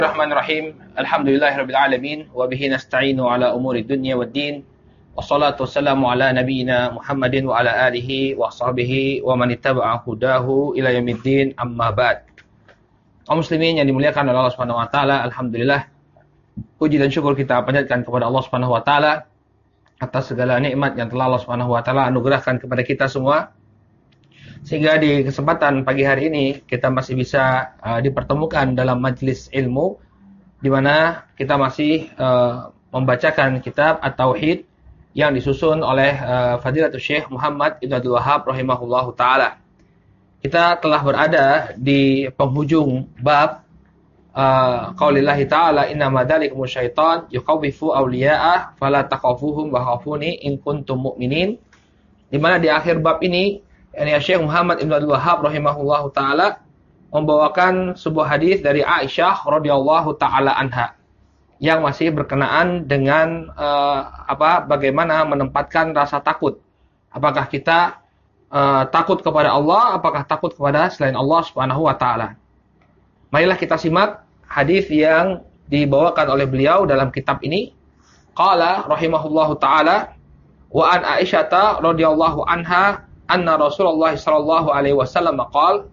Bismillahirrahmanirrahim. Alhamdulillahirabbil alamin wa bihi nasta'inu ala umuri dunya waddin. Wassalatu wassalamu ala nabiyyina Muhammadin wa ala alihi wa sahbihi wa man ittaba'a hudahu ila yaumiddin. Amma ba'd. Kaum muslimin yang dimuliakan oleh Allah Subhanahu wa taala, alhamdulillah puji dan syukur kita panjatkan kepada Allah Subhanahu wa taala atas segala nikmat yang telah Allah Subhanahu wa taala anugerahkan kepada kita semua. Sehingga di kesempatan pagi hari ini kita masih bisa dipertemukan dalam majelis ilmu di mana kita masih membacakan kitab At-Tauhid yang disusun oleh Fadilatul Syekh Muhammad Ibn Abdul Wahhab rahimahullahu taala. Kita telah berada di penghujung bab qaulillahi ta'ala innama dzalikum syaitan yukhawwifu awliya'ah fala takhafuhum wa khafuni in kuntum mu'minin. Di mana di akhir bab ini Syekh Muhammad Ibn Abdul Wahhab rahimahullahu taala membawakan sebuah hadis dari Aisyah radhiyallahu taala anha yang masih berkenaan dengan bagaimana menempatkan rasa takut. Apakah kita takut kepada Allah, apakah takut kepada selain Allah Subhanahu wa taala. Marilah kita simak hadis yang dibawakan oleh beliau dalam kitab ini. Qala rahimahullahu taala wa an Aisyah radhiyallahu anha anna Rasulullah sallallahu alaihi wasallam qaal,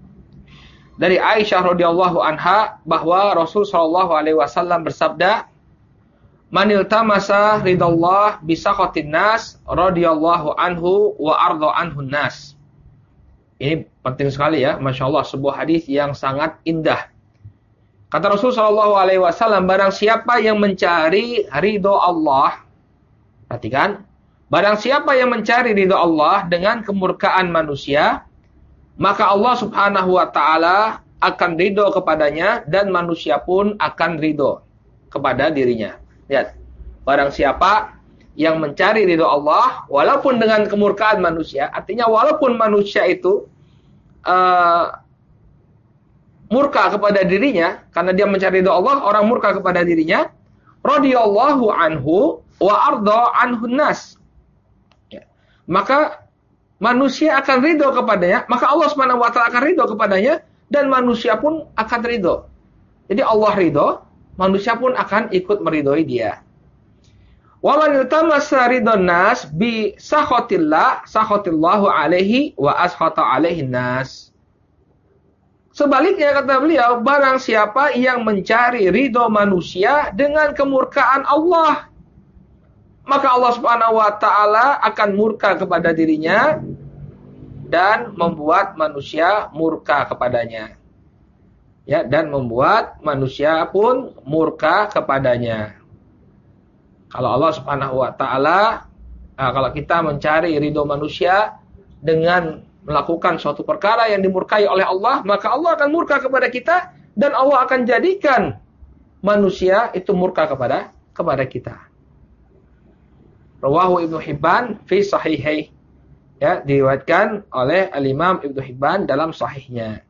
dari Aisyah radhiyallahu anha bahwa Rasul sallallahu alaihi wasallam bersabda, manil tamasa ridallah bi sakhatin nas radhiyallahu anhu wa arda anhu nas. Ini penting sekali ya, Masya Allah, sebuah hadis yang sangat indah. Kata Rasul sallallahu alaihi wasallam, barang siapa yang mencari ridho Allah, perhatikan, barang siapa yang mencari ridho Allah dengan kemurkaan manusia, maka Allah Subhanahu wa taala akan ridho kepadanya dan manusia pun akan ridho kepada dirinya. Lihat, barang siapa yang mencari ridho Allah walaupun dengan kemurkaan manusia, artinya walaupun manusia itu murka kepada dirinya, karena dia mencari ridho Allah, orang murka kepada dirinya, radhiyallahu anhu wa arda anhu nas. Maka manusia akan ridho kepadanya, maka Allah Subhanahu wa taala akan ridho kepadanya dan manusia pun akan ridho. Jadi Allah ridho, manusia pun akan ikut meridhoi dia. Wa man iltamasa ridhon nas bi sakhatillah sakhatillahu alaihi wa askhata alaihin nas. Sebaliknya kata beliau, barang siapa yang mencari ridho manusia dengan kemurkaan Allah, maka Allah Subhanahu wa taala akan murka kepada dirinya dan membuat manusia murka kepadanya. Ya, dan membuat manusia pun murka kepadanya. Kalau Allah Subhanahu wa taala, kalau kita mencari ridho manusia dengan melakukan suatu perkara yang dimurkai oleh Allah, maka Allah akan murka kepada kita dan Allah akan jadikan manusia itu murka kepada kita. Rawahu Ibnu Hibban fi sahihih. Ya, diriwayatkan oleh Al-Imam Ibnu Hibban dalam sahihnya.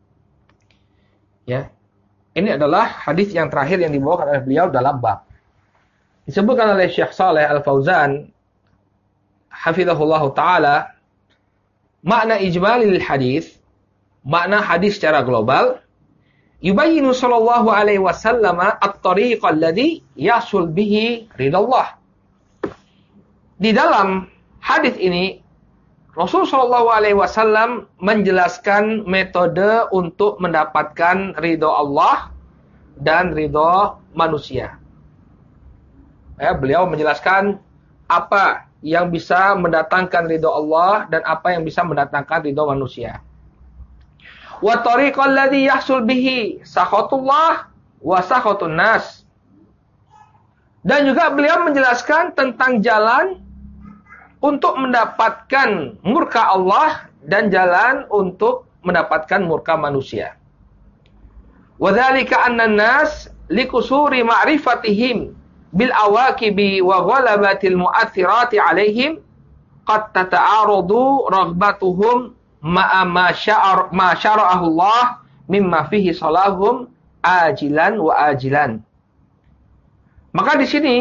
Ya. Ini adalah hadis yang terakhir yang dibawakan oleh beliau dalam bab. Disebutkan oleh Syekh Shalih Al-Fauzan hafizahullahu taala, makna ijmalil hadis, makna hadis secara global, yubayyinu sallallahu alaihi wasallam at-tariqa alladhi yasul bihi ridallah. Di dalam hadis ini Rasul Shallallahu Alaihi Wasallam menjelaskan metode untuk mendapatkan ridho Allah dan ridho manusia. Beliau menjelaskan apa yang bisa mendatangkan ridho Allah dan apa yang bisa mendatangkan ridho manusia. Wa tariqal ladzi yahsul bihi sakhatullah wa sakhatun nas. Dan juga beliau menjelaskan tentang jalan untuk mendapatkan murka Allah dan jalan untuk mendapatkan murka manusia. Wa dzalika anna an-nas likusuri ma'rifatihim bil awaqibi wa ghalabatil mu'athirati 'alaihim qad tata'aradu raghbatuhum ma'a ma syara'ahu Allah mimma fihi salahum ajilan wa ajilan. Maka di sini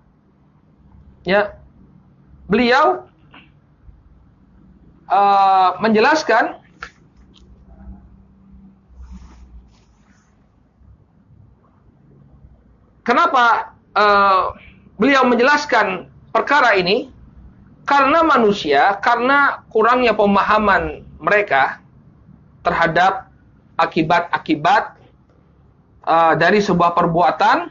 ya beliau menjelaskan kenapa beliau menjelaskan perkara ini? Karena manusia, karena kurangnya pemahaman mereka terhadap akibat-akibat dari sebuah perbuatan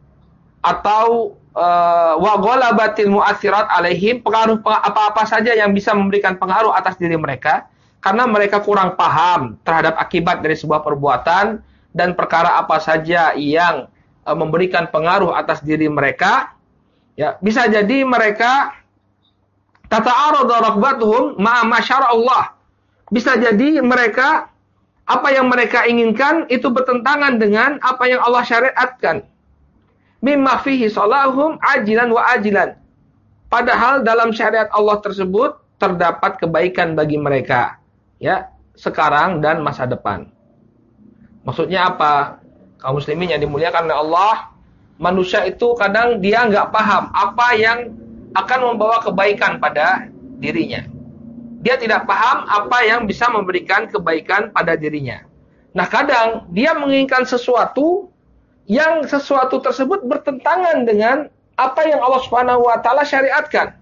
atau wa ghalabatil mu'atsirat alaihim, pengaruh apa-apa saja yang bisa memberikan pengaruh atas diri mereka, karena mereka kurang paham terhadap akibat dari sebuah perbuatan dan perkara apa saja yang memberikan pengaruh atas diri mereka, ya bisa jadi mereka tata'aradu raghbatuhum ma'a ma syara Allah. Bisa jadi mereka, apa yang mereka inginkan itu bertentangan dengan apa yang Allah syariatkan. Mimma fihi salahum ajilan wa ajilan. Padahal dalam syariat Allah tersebut terdapat kebaikan bagi mereka, ya, sekarang dan masa depan. Maksudnya apa? Kaum muslimin yang dimuliakan oleh Allah, manusia itu kadang dia nggak paham apa yang akan membawa kebaikan pada dirinya. Dia tidak paham apa yang bisa memberikan kebaikan pada dirinya. Nah, kadang dia menginginkan sesuatu yang sesuatu tersebut bertentangan dengan apa yang Allah Subhanahu wa taala syariatkan.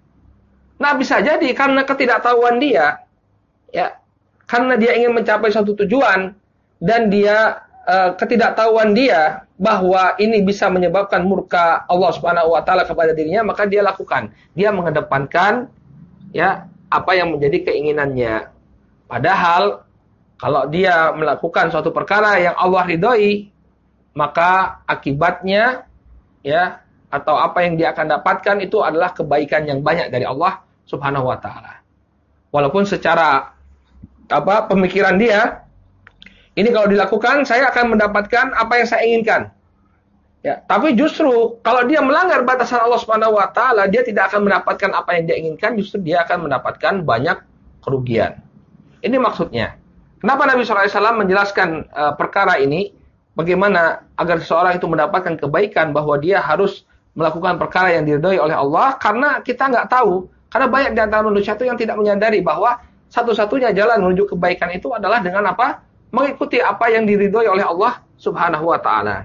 Nah, bisa jadi karena ketidaktahuan dia, ya, karena dia ingin mencapai suatu tujuan dan dia ketidaktahuan dia bahwa ini bisa menyebabkan murka Allah Subhanahu wa taala kepada dirinya, maka dia lakukan. Dia mengedepankan, ya, apa yang menjadi keinginannya. Padahal kalau dia melakukan suatu perkara yang Allah ridhoi, maka akibatnya, ya, atau apa yang dia akan dapatkan itu adalah kebaikan yang banyak dari Allah Subhanahu wa taala. Walaupun secara pemikiran dia, ini kalau dilakukan saya akan mendapatkan apa yang saya inginkan. Ya, tapi justru kalau dia melanggar batasan Allah Subhanahu wa taala, dia tidak akan mendapatkan apa yang dia inginkan, justru dia akan mendapatkan banyak kerugian. Ini maksudnya. Kenapa Nabi SAW menjelaskan perkara ini? Bagaimana agar seseorang itu mendapatkan kebaikan, bahwa dia harus melakukan perkara yang diridhoi oleh Allah, karena kita nggak tahu. Karena banyak di antara manusia itu yang tidak menyadari bahwa satu-satunya jalan menuju kebaikan itu adalah dengan apa? Mengikuti apa yang diridhoi oleh Allah Subhanahu wa taala.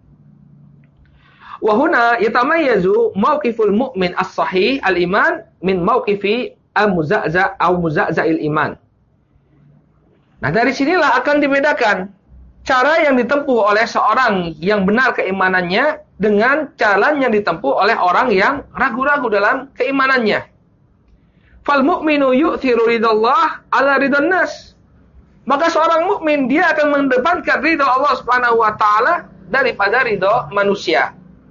Wa huna yatamayyazu mauqiful mu'min as-sahih al-iman min mauqifi al-muza'za' atau muza'za'il iman. Nah, dari sinilah akan dibedakan cara yang ditempuh oleh seorang yang benar keimanannya dengan jalan yang ditempuh oleh orang yang ragu-ragu dalam keimanannya. Fal mu'minu yu'thiru ridallah ala ridwan nas. Maka seorang mukmin dia akan mengedepankan ridha Allah Subhanahu wa taala daripada ridha manusia.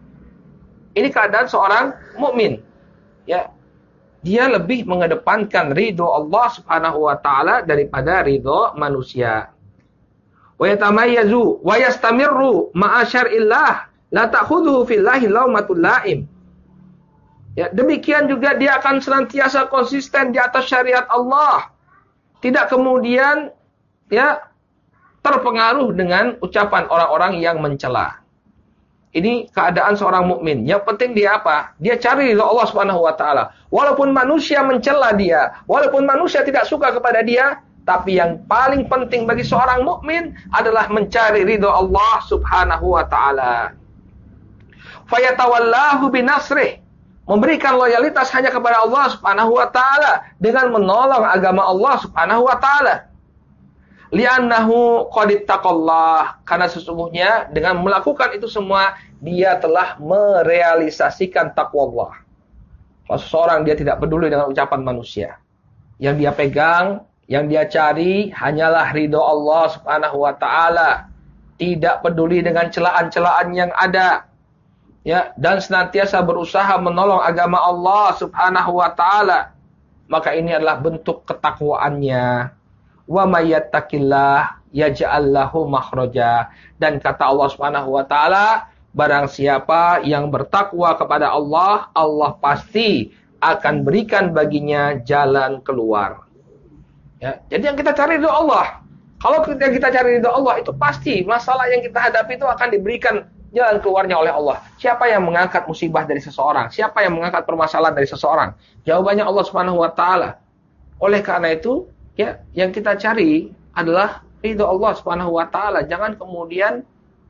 Ini keadaan seorang mukmin. Ya. Dia lebih mengedepankan ridha Allah Subhanahu wa taala daripada ridha manusia. Wa yatamayyazu wa yastamirru ma'a syar'illah la ta'khudhuhu fillahi lawmatul la'im. Ya, demikian juga dia akan senantiasa konsisten di atas syariat Allah. Tidak kemudian, ya, terpengaruh dengan ucapan orang-orang yang mencela. Ini keadaan seorang mukmin. Yang penting dia apa? Dia cari ridha Allah Subhanahu wa taala. Walaupun manusia mencela dia, walaupun manusia tidak suka kepada dia, tapi yang paling penting bagi seorang mukmin adalah mencari ridha Allah Subhanahu wa taala. Fayatawallahu binasrih. Memberikan loyalitas hanya kepada Allah Subhanahu wa taala dengan menolong agama Allah Subhanahu wa taala. Li'annahu qad ittaqallah, karena sesungguhnya dengan melakukan itu semua dia telah merealisasikan takwa Allah. Kalau seseorang dia tidak peduli dengan ucapan manusia, yang dia pegang, yang dia cari hanyalah ridho Allah Subhanahu wa taala, tidak peduli dengan celaan-celaan yang ada, ya, dan senantiasa berusaha menolong agama Allah Subhanahu wa taala, maka ini adalah bentuk ketakwaannya. Wa may yattaqillah yaj'al lahu makhraja, dan kata Allah Subhanahu wa taala, barang siapa yang bertakwa kepada Allah, Allah pasti akan berikan baginya jalan keluar. Ya, jadi yang kita cari ridho Allah. Kalau kita cari ridho Allah, itu pasti masalah yang kita hadapi itu akan diberikan jalan keluarnya oleh Allah. Siapa yang mengangkat musibah dari seseorang? Siapa yang mengangkat permasalahan dari seseorang? Jawabannya Allah Subhanahu wa taala. Oleh karena itu, ya, yang kita cari adalah ridho Allah Subhanahu wa taala. Jangan kemudian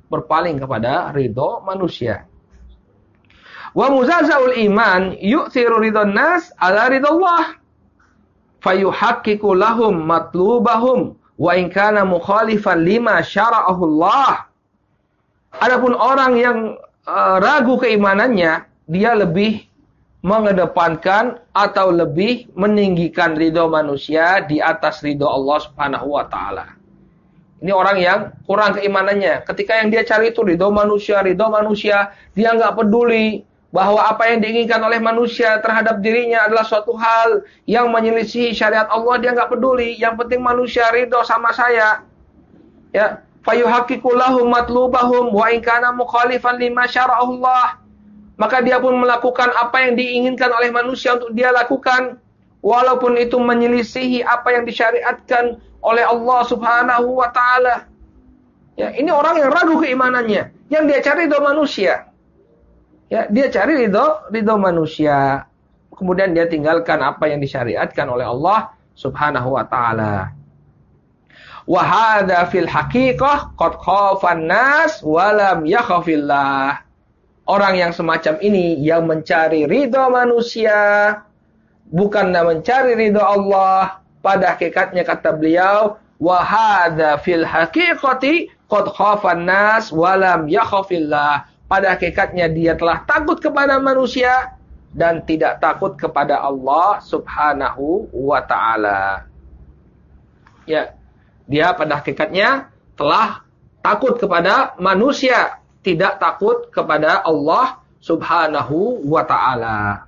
berpaling kepada ridho manusia. Wa muzazaul iman yu'thiru ridhon nas ala ridallah. Fayuhaqqiqu lahum matlubahum wa in kana mukhalifan lima syara'ahu Allah. Adapun orang yang ragu keimanannya, dia lebih mengedepankan atau lebih meninggikan ridho manusia di atas ridho Allah Subhanahu wa taala. Ini orang yang kurang keimanannya. Ketika yang dia cari itu ridho manusia, dia nggak peduli bahwa apa yang diinginkan oleh manusia terhadap dirinya adalah suatu hal yang menyelisihi syariat Allah, dia nggak peduli. Yang penting manusia ridho sama saya. Ya, fayuhaqqiqu lahum matlubahum wa in kana mukhalifan lima syara'ahu Allah. Maka dia pun melakukan apa yang diinginkan oleh manusia untuk dia lakukan, walaupun itu menyelisihi apa yang disyariatkan oleh Allah Subhanahu wa taala. Ya, ini orang yang ragu keimanannya. Yang dia cari ridho manusia. Ya, dia cari ridho manusia. Kemudian dia tinggalkan apa yang disyariatkan oleh Allah Subhanahu wa taala. Wa hadza fil haqiqah qad khafan nas wa lam yakhafillah. Orang yang semacam ini yang mencari ridho manusia bukanlah mencari ridho Allah. Pada hakikatnya kata beliau, wa hadza fil haqiqati qad khafan nas wa lam yakhafillah. Pada hakikatnya dia telah takut kepada manusia dan tidak takut kepada Allah Subhanahu wa taala. Ya, dia pada hakikatnya telah takut kepada manusia, tidak takut kepada Allah Subhanahu wa taala.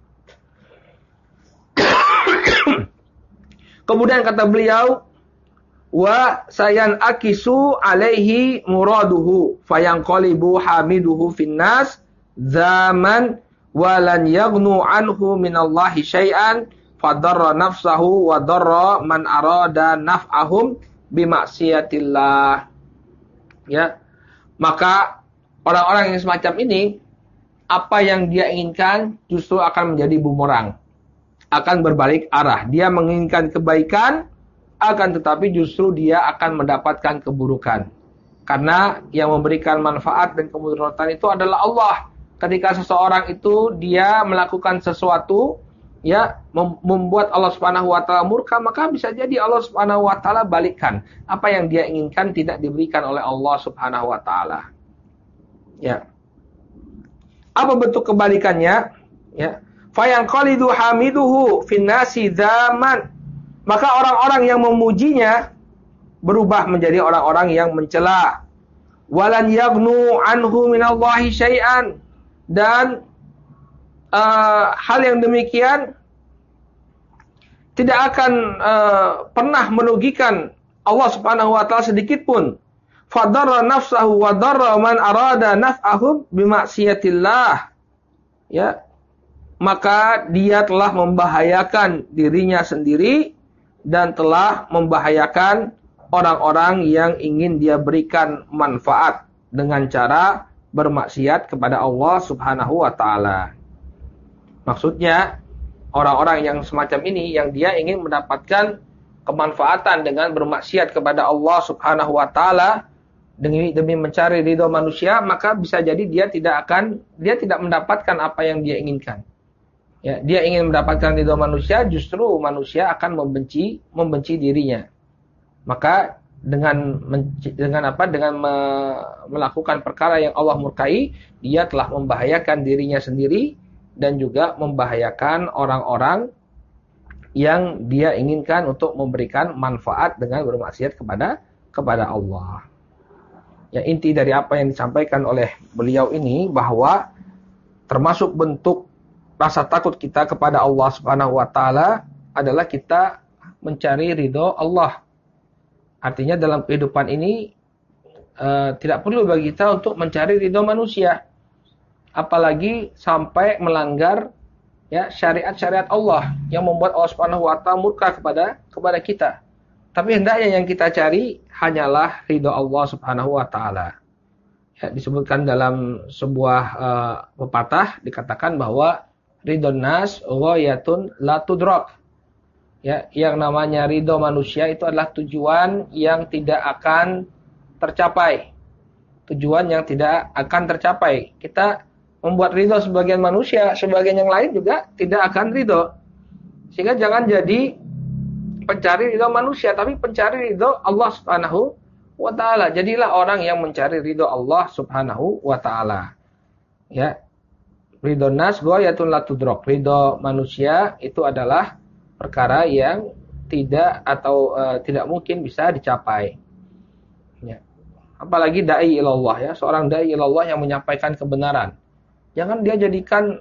Kemudian kata beliau, wa sayan akisu alaihi muraduhu fayanqalibu hamiduhu finnas zaman walan yaghnu anhu minallahi syai'an fadarra nafsahu wa darra man arada naf'ahum bimaksiatillah. Ya, maka orang-orang yang semacam ini, apa yang dia inginkan justru akan menjadi bumerang, akan berbalik arah. Dia menginginkan kebaikan, akan tetapi justru dia akan mendapatkan keburukan. Karena yang memberikan manfaat dan kemudaratan itu adalah Allah. Ketika seseorang itu dia melakukan sesuatu, ya, membuat Allah Subhanahu wa taala murka, maka bisa jadi Allah Subhanahu wa taala balikkan. Apa yang dia inginkan tidak diberikan oleh Allah Subhanahu wa taala. Ya. Apa bentuk kebalikannya? Ya. Fayanqalidu hamiduhu finnasi zaman. Maka orang-orang yang memujinya berubah menjadi orang-orang yang mencela. Walan yaghnu anhu minallahi syai'an. Dan hal yang demikian tidak akan pernah merugikan Allah Subhanahu wa taala sedikit pun. Fadarra nafsahu wa darra man arada naf'ahum bimaksiatillah. Ya. Maka dia telah membahayakan dirinya sendiri dan telah membahayakan orang-orang yang ingin dia berikan manfaat dengan cara bermaksiat kepada Allah Subhanahu wa taala. Maksudnya, orang-orang yang semacam ini yang dia ingin mendapatkan kemanfaatan dengan bermaksiat kepada Allah Subhanahu wa taala demi mencari ridho manusia, maka bisa jadi dia tidak mendapatkan apa yang dia inginkan. Ya, dia ingin mendapatkan ridho manusia, justru manusia akan membenci dirinya. Maka dengan melakukan perkara yang Allah murkai, dia telah membahayakan dirinya sendiri dan juga membahayakan orang-orang yang dia inginkan untuk memberikan manfaat dengan bermaksiat kepada Allah. Ya, inti dari apa yang disampaikan oleh beliau ini bahwa termasuk bentuk rasa takut kita kepada Allah Subhanahu wa taala adalah kita mencari ridho Allah. Artinya dalam kehidupan ini tidak perlu bagi kita untuk mencari ridho manusia. Apalagi sampai melanggar, ya, syariat-syariat Allah yang membuat Allah Subhanahu wa taala murka kepada kita. Tapi hendaknya yang kita cari hanyalah ridho Allah Subhanahu wa taala. Ya, disebutkan dalam sebuah pepatah dikatakan bahwa ridhon nas ghayatun la tudrak. Ya, yang namanya ridho manusia itu adalah tujuan yang tidak akan tercapai. tujuan yang tidak akan tercapai. Kita membuat ridho sebagian manusia, sebagian yang lain juga tidak akan ridho. Sehingga jangan jadi pencari ridho manusia, tapi pencari ridho Allah Subhanahu wa ta'ala. Jadilah orang yang mencari ridho Allah Subhanahu wa ta'ala. Ya. Ridho nas ghayatun la tudrak. Ridho manusia itu adalah perkara yang tidak mungkin bisa dicapai. Ya. Apalagi dai ilallah, ya, seorang dai ilallah yang menyampaikan kebenaran. Jangan dia jadikan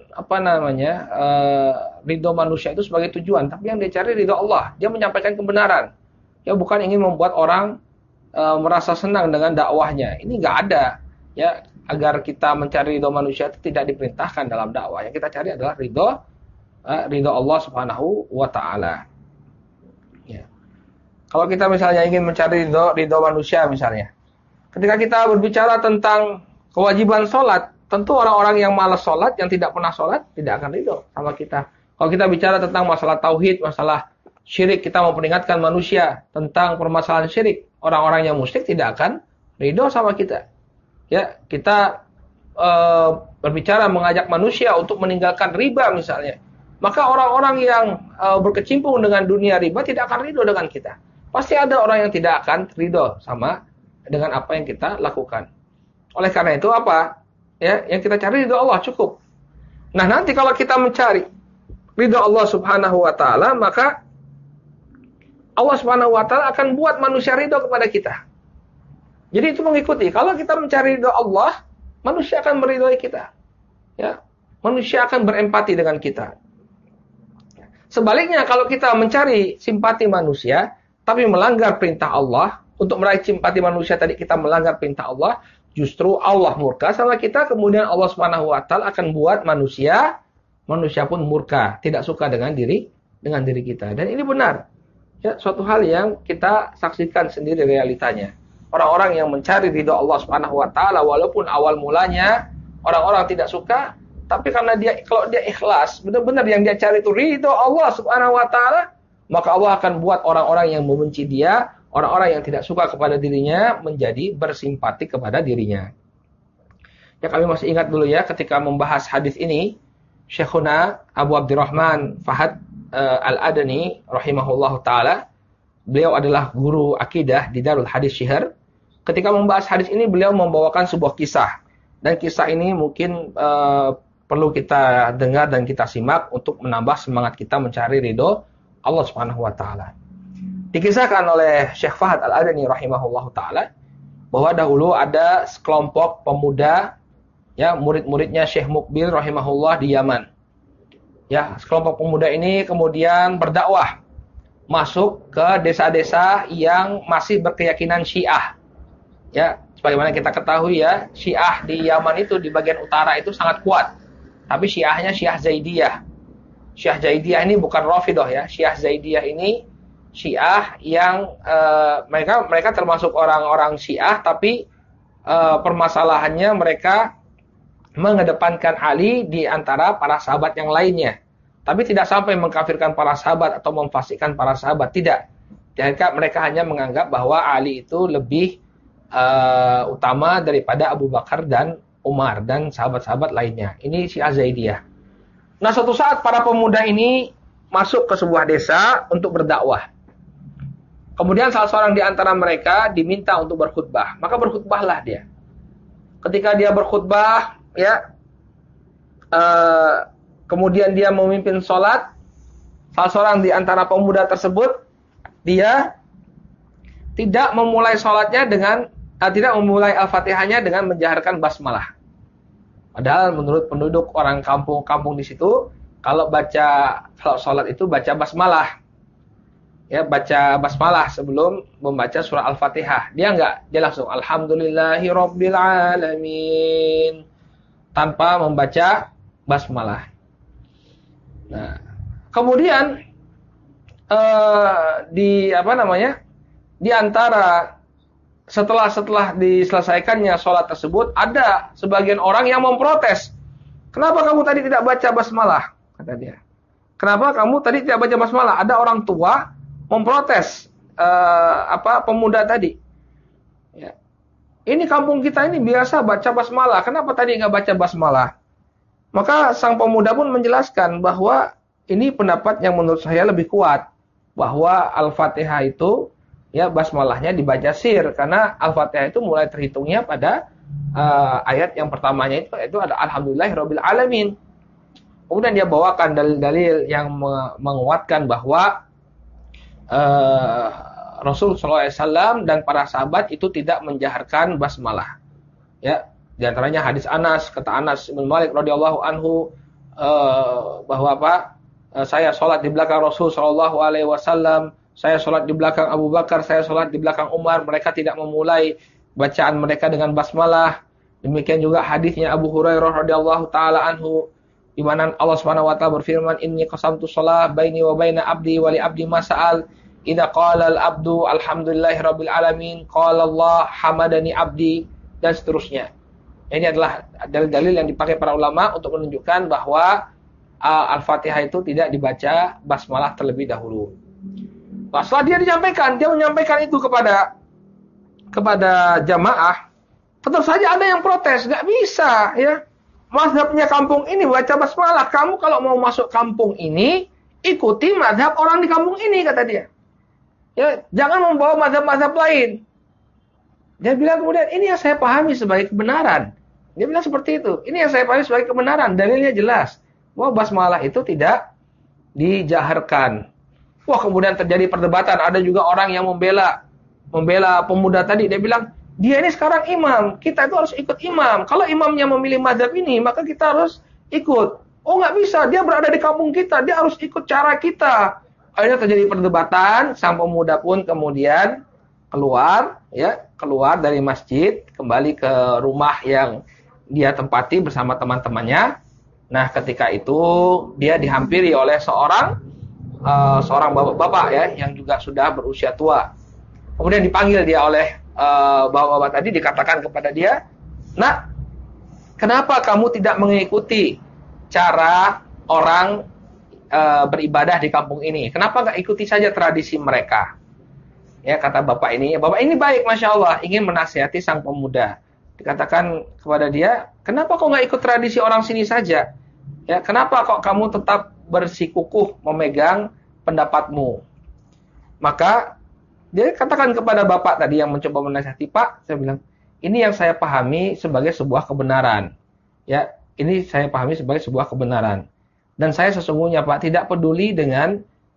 ridho manusia itu sebagai tujuan, tapi yang dia cari ridho Allah. Dia menyampaikan kebenaran. Dia bukan ingin membuat orang merasa senang dengan dakwahnya. Ini nggak ada, ya, agar kita mencari ridho manusia itu tidak diperintahkan dalam dakwah. Yang kita cari adalah ridho Allah Subhanahu wa ta'ala. Ya. Kalau kita misalnya ingin mencari ridho manusia misalnya, ketika kita berbicara tentang kewajiban sholat, tentu orang-orang yang malas sholat, yang tidak pernah sholat, tidak akan ridho sama kita. Kalau kita bicara tentang masalah tauhid, masalah syirik, kita mau peringatkan manusia tentang permasalahan syirik, orang-orang yang musyrik tidak akan ridho sama kita. Ya, kita berbicara mengajak manusia untuk meninggalkan riba misalnya, maka orang-orang yang berkecimpung dengan dunia riba tidak akan ridho dengan kita. Pasti ada orang yang tidak akan ridho sama dengan apa yang kita lakukan. Oleh karena itu apa? Ya, yang kita cari ridho Allah cukup. Nah, nanti kalau kita mencari ridho Allah Subhanahu wa ta'ala, maka Allah Subhanahu wa ta'ala akan buat manusia ridho kepada kita. Jadi itu mengikuti. Kalau kita mencari ridho Allah, manusia akan meridhoi kita. Ya, manusia akan berempati dengan kita. Sebaliknya, kalau kita mencari simpati manusia, tapi melanggar perintah Allah, untuk meraih simpati manusia tadi kita melanggar perintah Allah, justru Allah murka sama kita, kemudian Allah Subhanahu wa ta'ala akan buat manusia pun murka, tidak suka dengan diri kita. Dan ini benar. Ya, suatu hal yang kita saksikan sendiri realitanya. Orang-orang yang mencari ridho Allah Subhanahu wa ta'ala, walaupun awal mulanya orang-orang tidak suka, tapi karena kalau dia ikhlas, benar-benar yang dia cari itu ridho Allah Subhanahu wa ta'ala, maka Allah akan buat orang-orang yang membenci dia, orang-orang yang tidak suka kepada dirinya menjadi bersimpati kepada dirinya. Ya, kami masih ingat dulu ya ketika membahas hadis ini, Syekhuna Abu Abdurrahman Fahad Al-Adani rahimahullahu taala, beliau adalah guru akidah di Darul Hadis Syiher. Ketika membahas hadis ini beliau membawakan sebuah kisah. Dan kisah ini mungkin perlu kita dengar dan kita simak untuk menambah semangat kita mencari ridho Allah Subhanahu wa taala. Dikisahkan oleh Syekh Fahad Al-Adani rahimahullahu ta'ala bahwa dahulu ada sekelompok pemuda, ya, murid-muridnya Syekh Mukbil rahimahullah di Yaman. Ya, sekelompok pemuda ini kemudian berdakwah masuk ke desa-desa yang masih berkeyakinan Syiah. Ya, sebagaimana kita ketahui ya, Syiah di Yaman itu di bagian utara itu sangat kuat. Tapi Syiahnya Syiah Zaidiyah. Syiah Zaidiyah ini bukan Rafidhah ya. Syiah Zaidiyah ini Syiah yang mereka termasuk orang-orang Syiah, tapi permasalahannya mereka mengedepankan Ali di antara para sahabat yang lainnya. Tapi tidak sampai mengkafirkan para sahabat atau memfasikkan para sahabat, tidak. Jadi mereka hanya menganggap bahwa Ali itu lebih utama daripada Abu Bakar dan Umar dan sahabat-sahabat lainnya. Ini Syiah Zaidiyah. Nah, suatu saat para pemuda ini masuk ke sebuah desa untuk berdakwah. Kemudian salah seorang di antara mereka diminta untuk berkhutbah. Maka berkhutbahlah dia. Ketika dia berkhutbah, ya, kemudian dia memimpin sholat, salah seorang di antara pemuda tersebut, dia tidak memulai sholatnya tidak memulai Al-Fatihahnya dengan menjaharkan basmalah. Padahal menurut penduduk orang kampung di situ, kalau sholat itu baca basmalah. Ya, baca basmalah sebelum membaca surah Al-Fatihah. Dia langsung Alhamdulillahirabbil alamin tanpa membaca basmalah. Nah, kemudian di antara setelah diselesaikannya sholat tersebut, ada sebagian orang yang memprotes. Kenapa kamu tadi tidak baca basmalah? Kata dia. Kenapa kamu tadi tidak baca basmalah? Ada orang tua memprotes pemuda tadi. Ya. ini kampung kita ini biasa baca basmalah. Kenapa tadi nggak baca basmalah? Maka sang pemuda pun menjelaskan bahwa ini pendapat yang menurut saya lebih kuat. Bahwa Al-Fatihah itu, ya basmalahnya dibaca sir. Karena Al-Fatihah itu mulai terhitungnya pada ayat yang pertamanya itu ada Alhamdulillahirabbil alamin. Kemudian dia bawakan dalil-dalil yang menguatkan bahwa Rasul SAW dan para sahabat itu tidak menjaharkan basmalah. Ya, di antaranya hadis Anas, kata Anas bin Malik radhiyallahu anhu bahwa apa? Saya sholat di belakang Rasul SAW, saya sholat di belakang Abu Bakar, saya sholat di belakang Umar. Mereka tidak memulai bacaan mereka dengan basmalah. Demikian juga hadisnya Abu Hurairah radhiyallahu taala anhu, di mana Allah Subhanahu wa taala berfirman, "Inni qasamtu shalah baini wa baina abdi wa li abdi ma sa'al. Idza qala al-abdu alhamdulillahirabbil alamin, qala Allah hamadani abdi," dan seterusnya. Ini adalah dalil-dalil yang dipakai para ulama untuk menunjukkan bahwa Al-Fatihah itu tidak dibaca basmalah terlebih dahulu. Setelah dia menyampaikan itu kepada jamaah, tentu saja ada yang protes, nggak bisa ya. Mazhabnya kampung ini baca basmalah. Kamu kalau mau masuk kampung ini, ikuti mazhab orang di kampung ini, kata dia. Ya, jangan membawa mazhab-mazhab lain. Dia bilang kemudian, ini yang saya pahami sebagai kebenaran. Dia bilang seperti itu. Ini yang saya pahami sebagai kebenaran. Dalilnya jelas bahwa basmalah itu tidak dijaharkan. Wah, kemudian terjadi perdebatan. Ada juga orang yang membela pemuda tadi. Dia bilang, dia ini sekarang imam, kita itu harus ikut imam. Kalau imamnya memilih mazhab ini, maka kita harus ikut. Oh, nggak bisa, dia berada di kampung kita, dia harus ikut cara kita. Akhirnya terjadi perdebatan, sang pemuda pun kemudian keluar dari masjid, kembali ke rumah yang dia tempati bersama teman-temannya. Nah, ketika itu dia dihampiri oleh seorang bapak-bapak ya, yang juga sudah berusia tua. Kemudian dipanggil dia oleh bapak-bapak tadi, dikatakan kepada dia, "Nak, kenapa kamu tidak mengikuti cara orang beribadah di kampung ini? Kenapa nggak ikuti saja tradisi mereka?" Ya, kata bapak ini baik, Masya Allah, ingin menasihati sang pemuda. Dikatakan kepada dia, "Kenapa kok nggak ikut tradisi orang sini saja? Ya, kenapa kok kamu tetap bersikukuh memegang pendapatmu?" Maka dia katakan kepada bapak tadi yang mencoba menasihati, "Pak," saya bilang, "ini yang saya pahami sebagai sebuah kebenaran. Ya, ini saya pahami sebagai sebuah kebenaran. Dan saya sesungguhnya, Pak, tidak peduli dengan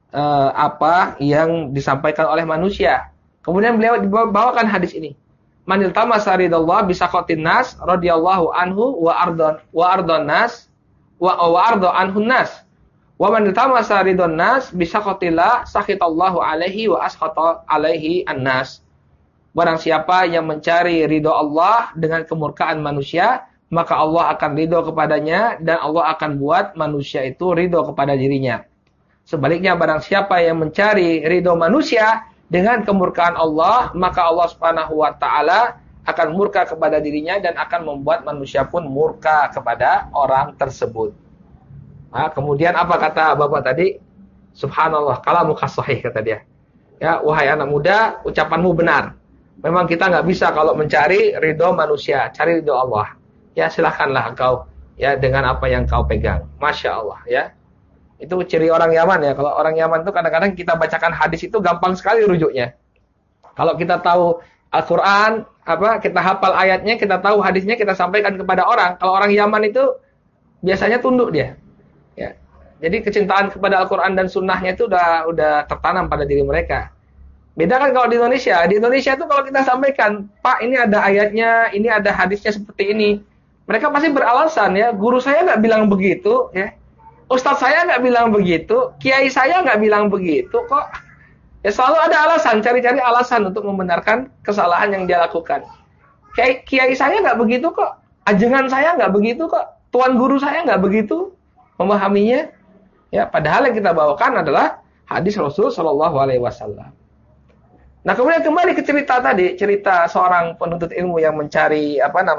apa yang disampaikan oleh manusia." Kemudian beliau dibawakan hadis ini. "Manil tamasa ridallah bisaqatin nas radhiyallahu anhu wa ardon nas wa ardo anhun nas. Wa man tamasa ridon nas bisaqatillah sakhitallahu alaihi wa askhata alaihi annas." Barang siapa yang mencari ridho Allah dengan kemurkaan manusia, maka Allah akan ridho kepadanya dan Allah akan buat manusia itu ridho kepada dirinya. Sebaliknya, barang siapa yang mencari ridho manusia dengan kemurkaan Allah, maka Allah Subhanahu wa taala akan murka kepada dirinya dan akan membuat manusia pun murka kepada orang tersebut. Nah, kemudian apa kata bapak tadi? "Subhanallah, kalamuka sahih," kata dia. Ya, wahai anak muda, ucapanmu benar. Memang kita nggak bisa kalau mencari ridho manusia, cari ridho Allah. Ya, silahkanlah engkau ya dengan apa yang kau pegang. Masya Allah ya. Itu ciri orang Yaman ya. Kalau orang Yaman itu kadang-kadang kita bacakan hadis itu gampang sekali rujuknya. Kalau kita tahu Al-Quran, kita hafal ayatnya, kita tahu hadisnya, kita sampaikan kepada orang. Kalau orang Yaman itu biasanya tunduk dia. Ya. Jadi kecintaan kepada Al-Quran dan sunnahnya itu udah tertanam pada diri mereka. Beda kan kalau di Indonesia. Di Indonesia itu kalau kita sampaikan, "Pak, ini ada ayatnya, ini ada hadisnya seperti ini." Mereka pasti beralasan ya, "Guru saya nggak bilang begitu ya. Ustadz saya nggak bilang begitu, kiai saya nggak bilang begitu kok." Ya, selalu ada alasan, cari-cari alasan untuk membenarkan kesalahan yang dia lakukan. Kiai saya nggak begitu kok, ajengan saya nggak begitu kok, tuan guru saya nggak begitu memahaminya. Ya, padahal yang kita bawakan adalah hadis Rasul Shallallahu Alaihi Wasallam. Nah, kemudian kembali ke cerita seorang penuntut ilmu yang mencari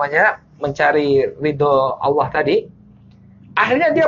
ridho Allah tadi. Akhirnya dia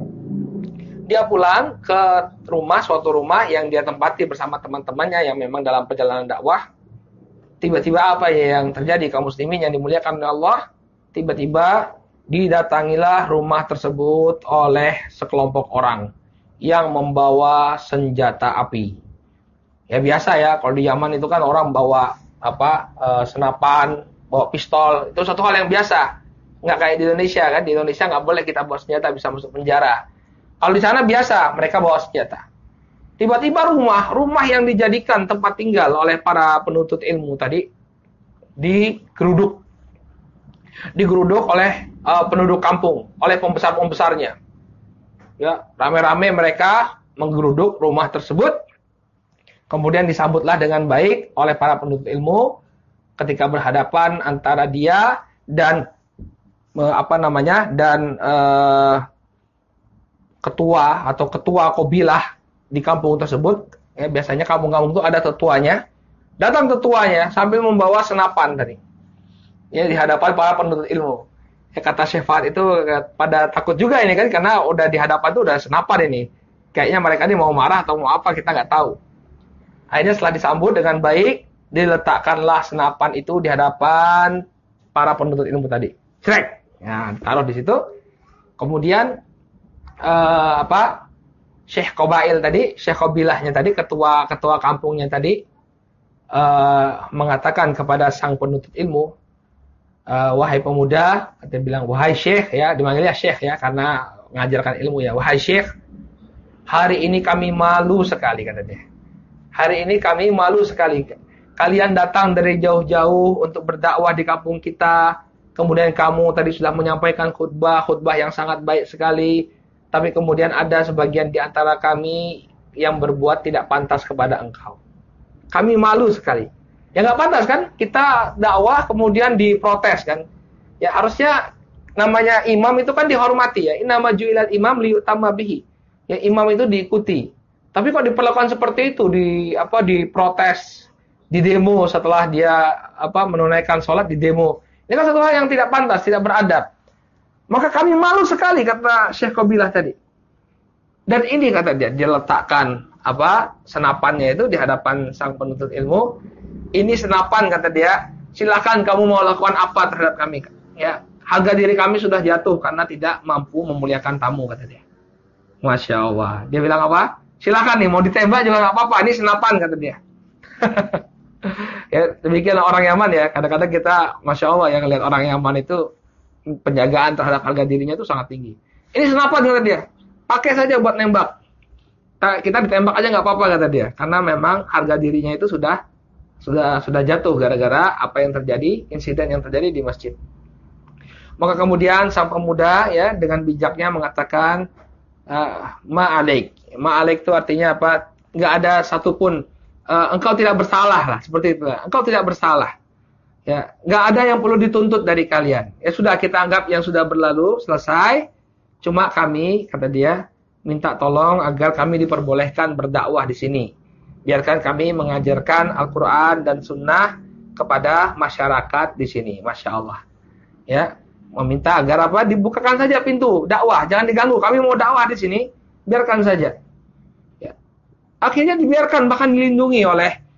pulang ke suatu rumah yang dia tempati bersama teman-temannya yang memang dalam perjalanan dakwah. tiba-tiba apa ya yang terjadi kaum muslimin yang dimuliakan oleh Allah? Tiba-tiba didatangilah rumah tersebut oleh sekelompok orang yang membawa senjata api. Ya biasa ya, kalau di Yaman itu kan orang bawa senapan, bawa pistol, itu satu hal yang biasa. Nggak kayak di Indonesia kan, di Indonesia nggak boleh kita bawa senjata, bisa masuk penjara. Kalau di sana biasa, mereka bawa senjata. Tiba-tiba rumah yang dijadikan tempat tinggal oleh para penuntut ilmu tadi digeruduk oleh penduduk kampung, oleh pembesar-pembesarnya. Ya, rame-rame mereka menggeruduk rumah tersebut. Kemudian disambutlah dengan baik oleh para penuntut ilmu ketika berhadapan antara dia dan ketua kabilah di kampung tersebut. Ya, biasanya kampung-kampung itu ada tetuanya. Datang tetuanya sambil membawa senapan tadi. Ya, di hadapan para penuntut ilmu. Ya, kata Syekh Fahad itu pada takut juga ini kan, karena udah di hadapan itu udah senapan ini. Kayaknya mereka ini mau marah atau mau apa, kita nggak tahu. Akhirnya setelah disambut dengan baik, diletakkanlah senapan itu di hadapan para penuntut ilmu tadi. Crek. Ya, taruh di situ. Kemudian Syekh Qabail tadi, Syekh Qabilahnya tadi, ketua kampungnya tadi mengatakan kepada sang penuntut ilmu, wahai pemuda, dia bilang wahai Syekh, ya, dimanggilnya Syekh ya karena mengajarkan ilmu ya. Wahai Syekh, hari ini kami malu sekali, kata dia. Hari ini kami malu sekali. Kalian datang dari jauh-jauh untuk berdakwah di kampung kita. Kemudian kamu tadi sudah menyampaikan khutbah yang sangat baik sekali. Tapi kemudian ada sebagian di antara kami yang berbuat tidak pantas kepada engkau. Kami malu sekali. Ya nggak pantas kan? Kita dakwah kemudian diprotes kan? Ya harusnya namanya imam itu kan dihormati ya. Innama ju'ilal imam liyutamma bihi. Ya imam itu diikuti. Tapi kok diperlakukan seperti itu, diprotes, di demo setelah dia menunaikan sholat di demo. Ini kan satu hal yang tidak pantas, tidak beradab. Maka kami malu sekali, kata Syekh Qabilah tadi. Dan ini kata dia letakkan senapannya itu di hadapan sang penuntut ilmu. Ini senapan, kata dia, silakan kamu mau lakukan apa terhadap kami. Ya, harga diri kami sudah jatuh karena tidak mampu memuliakan tamu, kata dia. Masya Allah. Dia bilang apa? Silakan nih, mau ditembak juga nggak apa-apa. Ini senapan, kata dia. Ya, demikian orang Yaman ya. Kadang-kadang kita, Masya Allah, yang lihat orang Yaman itu penjagaan terhadap harga dirinya itu sangat tinggi. Ini senapan, kata dia. Pakai saja buat nembak. Kita ditembak aja nggak apa-apa, kata dia. Karena memang harga dirinya itu sudah jatuh gara-gara apa yang terjadi, insiden yang terjadi di masjid. Maka kemudian sang pemuda ya dengan bijaknya mengatakan ma'alaik. Ma'alaik itu artinya apa? Nggak ada satupun engkau tidak bersalah lah, seperti itu. Engkau tidak bersalah. Ya, nggak ada yang perlu dituntut dari kalian. Ya sudah, kita anggap yang sudah berlalu selesai. Cuma kami, kata dia, minta tolong agar kami diperbolehkan berdakwah di sini. Biarkan kami mengajarkan Al-Quran dan Sunnah kepada masyarakat di sini. Masya Allah. Ya, meminta agar dibukakan saja pintu dakwah, jangan diganggu. Kami mau dakwah di sini, biarkan saja. Ya. Akhirnya dibiarkan, bahkan dilindungi oleh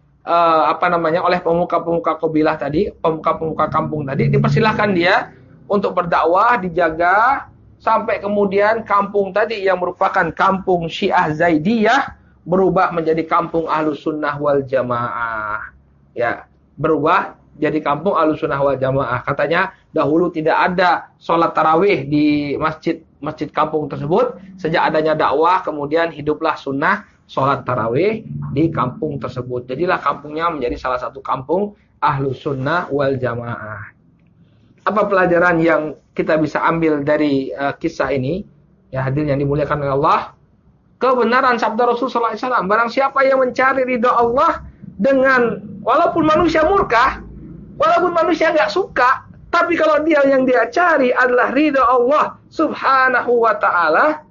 oleh pemuka-pemuka kabilah tadi, pemuka-pemuka kampung tadi, dipersilahkan dia untuk berdakwah, dijaga sampai kemudian kampung tadi yang merupakan kampung Syiah Zaidiyah berubah menjadi kampung Ahlus Sunnah wal Jamaah. Ya, berubah jadi kampung Ahlus Sunnah wal Jamaah. Katanya dahulu tidak ada sholat tarawih di masjid kampung tersebut. Sejak adanya dakwah kemudian hiduplah sunnah sholat tarawih di kampung tersebut. Jadilah kampungnya menjadi salah satu kampung Ahlus Sunnah wal Jamaah. Apa pelajaran yang kita bisa ambil dari kisah ini? Ya hadirin yang dimuliakan oleh Allah. Kebenaran sabda Rasulullah SAW. Barang siapa yang mencari ridha Allah dengan, walaupun manusia murka, walaupun manusia nggak suka, tapi kalau yang dia cari adalah ridha Allah subhanahu wa ta'ala,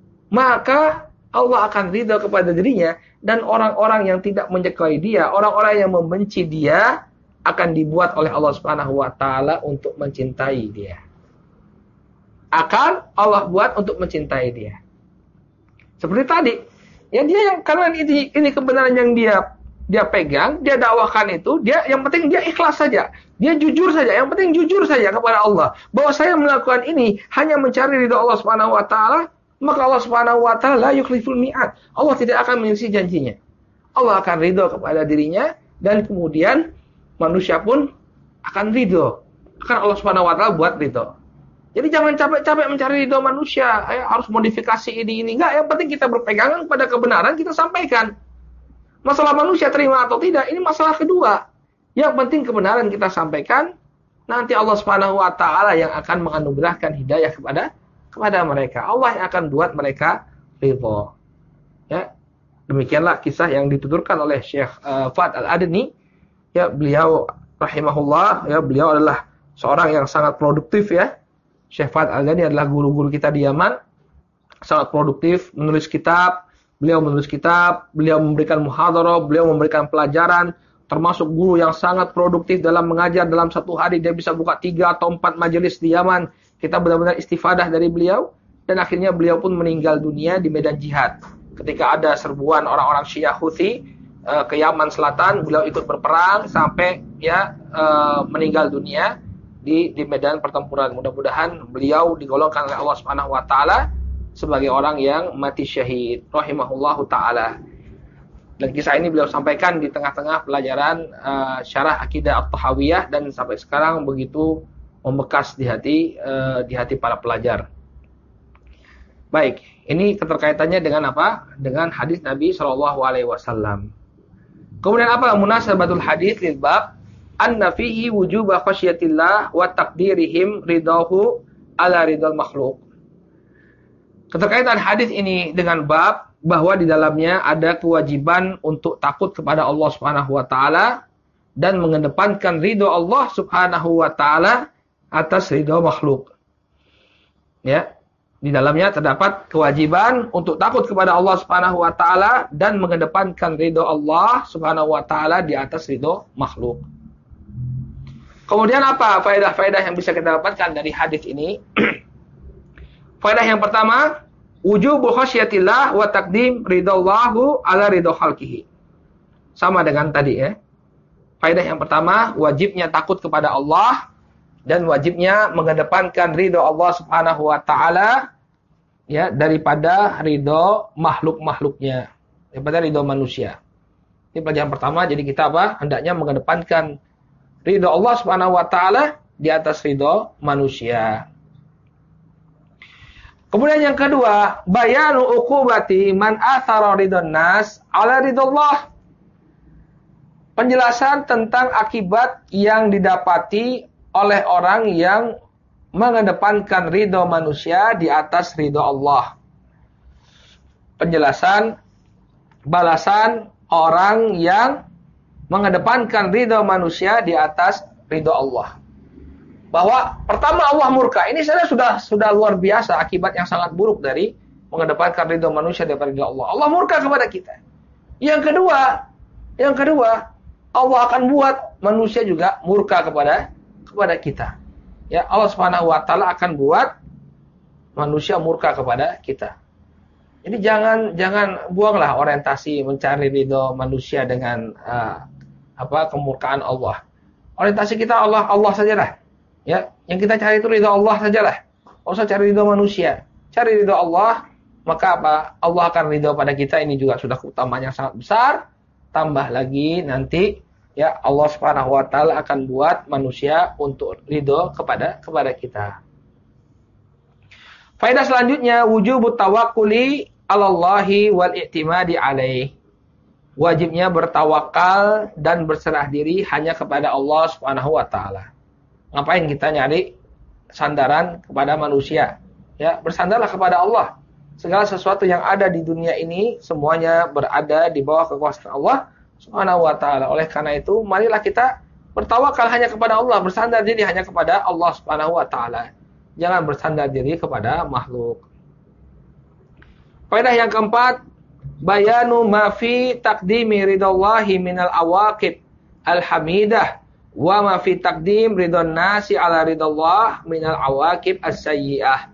maka Allah akan ridha kepada dirinya, dan orang-orang yang tidak menyukai dia, orang-orang yang membenci dia, akan dibuat oleh Allah Subhanahu wa taala untuk mencintai dia. Akan Allah buat untuk mencintai dia. Seperti tadi, ya dia yang karena ini kebenaran yang dia dia pegang, dia dakwahkan itu, dia yang penting dia ikhlas saja. Dia jujur saja, yang penting jujur saja kepada Allah. Bahwa saya melakukan ini hanya mencari ridha Allah Subhanahu wa taala, maka Allah Subhanahu wa taala la yukhliful mi'ad. Allah tidak akan menyelesaikan janjinya. Allah akan ridha kepada dirinya dan kemudian manusia pun akan ridha. Akan Allah Subhanahu wa taala buat ridha. Jadi jangan capek-capek mencari ridha manusia, harus modifikasi ini. Enggak, yang penting kita berpegangan pada kebenaran, kita sampaikan. Masalah manusia terima atau tidak, ini masalah kedua. Yang penting kebenaran kita sampaikan, nanti Allah Subhanahu wa taala yang akan menganugerahkan hidayah kepada mereka. Allah yang akan buat mereka ridha. Ya. Demikianlah kisah yang dituturkan oleh Syekh Fuad Al-Adni. Ya, beliau rahimahullah, ya, beliau adalah seorang yang sangat produktif, ya. Syekh Fuad Al-Adni adalah guru-guru kita di Yaman. Sangat produktif, menulis kitab. Beliau menulis kitab, beliau memberikan muhadharah, beliau memberikan pelajaran, termasuk guru yang sangat produktif dalam mengajar. Dalam satu hari dia bisa buka 3 atau 4 majelis di Yaman. Kita benar-benar istifadah dari beliau, dan akhirnya beliau pun meninggal dunia di medan jihad. Ketika ada serbuan orang-orang Syiah Houthi ke Yaman Selatan, beliau ikut berperang sampai meninggal dunia di medan pertempuran. Mudah-mudahan beliau digolongkan oleh Allah Subhanahu wa taala sebagai orang yang mati syahid, rahimahullahu taala. Dan kisah ini beliau sampaikan di tengah-tengah pelajaran syarah akidah At-Tahawiyah, dan sampai sekarang begitu membekas di hati para pelajar. Baik, ini keterkaitannya dengan apa? Dengan hadis Nabi Shallallahu Alaihi Wasallam. Kemudian apa munasabatul hadis lil bab? Anna fihi wujuba khasyatillah wa taqdirihim ridahu ala ridal makhluk. Keterkaitan hadis ini dengan bab bahwa di dalamnya ada kewajiban untuk takut kepada Allah Subhanahu wa taala dan mengedepankan ridho Allah Subhanahu wa taala atas ridho makhluk. Ya, di dalamnya terdapat kewajiban untuk takut kepada Allah Subhanahu wa taala dan mengedepankan ridho Allah Subhanahu wa taala di atas ridho makhluk. Kemudian apa faedah-faedah yang bisa kita dapatkan dari hadis ini? Faedah yang pertama, wujubu khasyatillah wa taqdim ridallahu ala ridho khalqihi. Sama dengan tadi, ya. Faedah yang pertama, wajibnya takut kepada Allah dan wajibnya mengedepankan ridho Allah Subhanahu wa taala, ya, daripada ridho makhluk-makhluknya, daripada ridho manusia. Ini pelajaran pertama. Jadi kita hendaknya mengedepankan ridho Allah Subhanahu wa taala di atas ridho manusia. Kemudian yang kedua, bayanu uqubati man athara ridon nas ala ridallah. Penjelasan tentang akibat yang didapati oleh orang yang mengedepankan ridho manusia di atas ridho Allah. Penjelasan balasan orang yang mengedepankan ridho manusia di atas ridho Allah. Bahwa pertama Allah murka. Ini sudah luar biasa akibat yang sangat buruk dari mengedepankan ridho manusia daripada ridho Allah. Allah murka kepada kita. Yang kedua, Allah akan buat manusia juga murka kepada kita. Ya, Allah Subhanahu wa taala akan buat manusia murka kepada kita. Jadi jangan buanglah orientasi mencari ridho manusia dengan kemurkaan Allah. Orientasi kita Allah sajalah. Ya, yang kita cari itu ridho Allah sajalah. Enggak usah cari ridho manusia. Cari ridho Allah, maka Allah akan ridho pada kita. Ini juga sudah keutamaan yang sangat besar. Tambah lagi nanti, ya, Allah Subhanahu wa taala akan buat manusia untuk ridho kepada kita. Faedah selanjutnya, wujubut tawakkuli 'alallahi wal i'timadi 'alaihi. Wajibnya bertawakal dan berserah diri hanya kepada Allah Subhanahu wa taala. Ngapain kita nyari sandaran kepada manusia? Ya, bersandarlah kepada Allah. Segala sesuatu yang ada di dunia ini semuanya berada di bawah kekuasaan Allah Subhanahu wa taala. Oleh karena itu, marilah kita bertawakal hanya kepada Allah, bersandar diri hanya kepada Allah Subhanahu wa taala. Jangan bersandar diri kepada makhluk. Faedah yang keempat, bayanu ma fi taqdimi ridallahi minal awaqib al-hamidah wa ma fi taqdim ridon nasi ala ridallah minal awaqib as-sayyi'ah.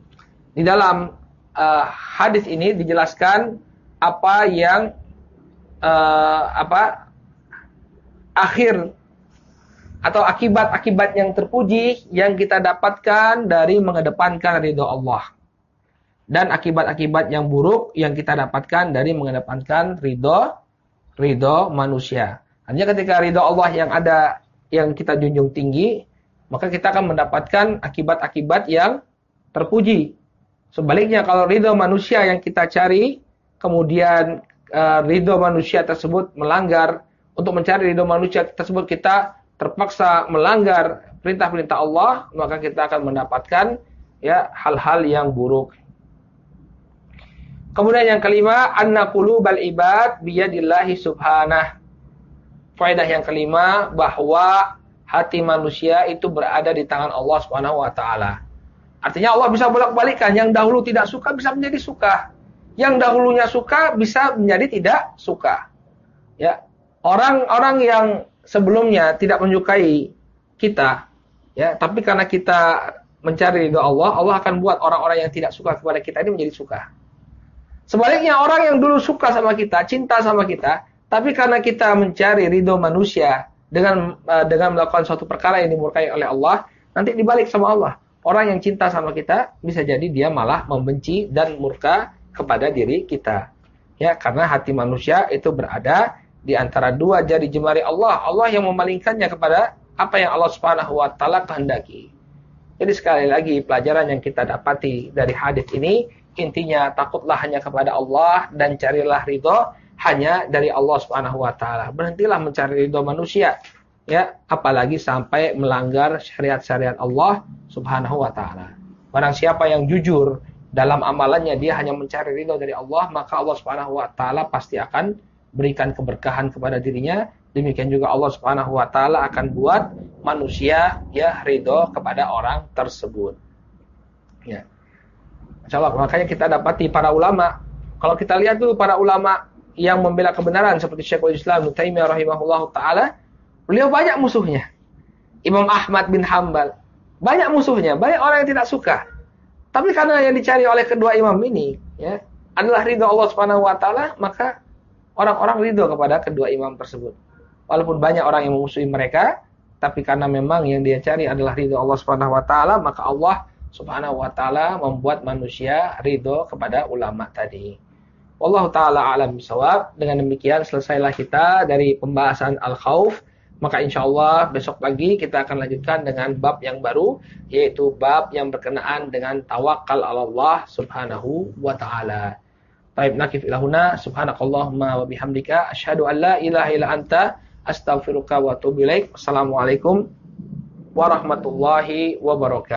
Di dalam hadis ini dijelaskan apa yang akhir atau akibat-akibat yang terpuji yang kita dapatkan dari mengedepankan ridho Allah, dan akibat-akibat yang buruk yang kita dapatkan dari mengedepankan ridho manusia. Hanya ketika ridho Allah yang ada, yang kita junjung tinggi, maka kita akan mendapatkan akibat-akibat yang terpuji. Sebaliknya, kalau ridho manusia yang kita cari, kemudian ridho manusia tersebut melanggar, untuk mencari ridho manusia tersebut kita terpaksa melanggar perintah-perintah Allah, maka kita akan mendapatkan ya hal-hal yang buruk. Kemudian yang kelima, anna qulubal ibad biyadillahi subhanah. Faedah yang kelima, bahwa hati manusia itu berada di tangan Allah Subhanahu wa taala. Artinya Allah bisa bolak-balikkan, yang dahulu tidak suka bisa menjadi suka. Yang dahulunya suka bisa menjadi tidak suka. Ya. Orang-orang yang sebelumnya tidak menyukai kita, ya, tapi karena kita mencari ridho Allah, Allah akan buat orang-orang yang tidak suka kepada kita ini menjadi suka. Sebaliknya, orang yang dulu suka sama kita, cinta sama kita, tapi karena kita mencari ridho manusia dengan melakukan suatu perkara yang dimurkai oleh Allah, nanti dibalik sama Allah. Orang yang cinta sama kita bisa jadi dia malah membenci dan murka kepada diri kita. Ya, karena hati manusia itu berada di antara dua jari jemari Allah. Allah yang memalingkannya kepada apa yang Allah Subhanahu wa taala kehendaki. Jadi sekali lagi, pelajaran yang kita dapati dari hadis ini, intinya takutlah hanya kepada Allah dan carilah ridho hanya dari Allah Subhanahu wa taala. Berhentilah mencari ridho manusia, ya, apalagi sampai melanggar syariat-syariat Allah Subhanahu wa taala. Barang siapa yang jujur dalam amalannya, dia hanya mencari ridho dari Allah, maka Allah Subhanahu wa taala pasti akan berikan keberkahan kepada dirinya. Demikian juga Allah Subhanahu wa taala akan buat manusia ya ridho kepada orang tersebut. Ya. Insyaallah, makanya kita dapati para ulama, kalau kita lihat dulu para ulama yang membela kebenaran seperti Syekhul Islam Ibnu Taimiyah rahimahullahu taala, beliau banyak musuhnya. Imam Ahmad bin Hanbal, banyak musuhnya, banyak orang yang tidak suka. Tapi karena yang dicari oleh kedua imam ini ya adalah ridho Allah Subhanahu wa taala, maka orang-orang ridho kepada kedua imam tersebut. Walaupun banyak orang yang memusuhi mereka, tapi karena memang yang dia cari adalah ridho Allah Subhanahu wa taala, maka Allah Subhanahu wa taala membuat manusia ridho kepada ulama tadi. Wallahu taala alam bisawab. Dengan demikian selesailah kita dari pembahasan al-khauf. Maka insyaallah besok pagi kita akan lanjutkan dengan bab yang baru, yaitu bab yang berkenaan dengan tawakal Allah Subhanahu wa taala. Baik, nakif ilahuna, subhanakallahumma wa bihamdika asyhadu an la ilaha illa anta astaghfiruka wa atubu ilaik. Assalamualaikum warahmatullahi wabarakatuh.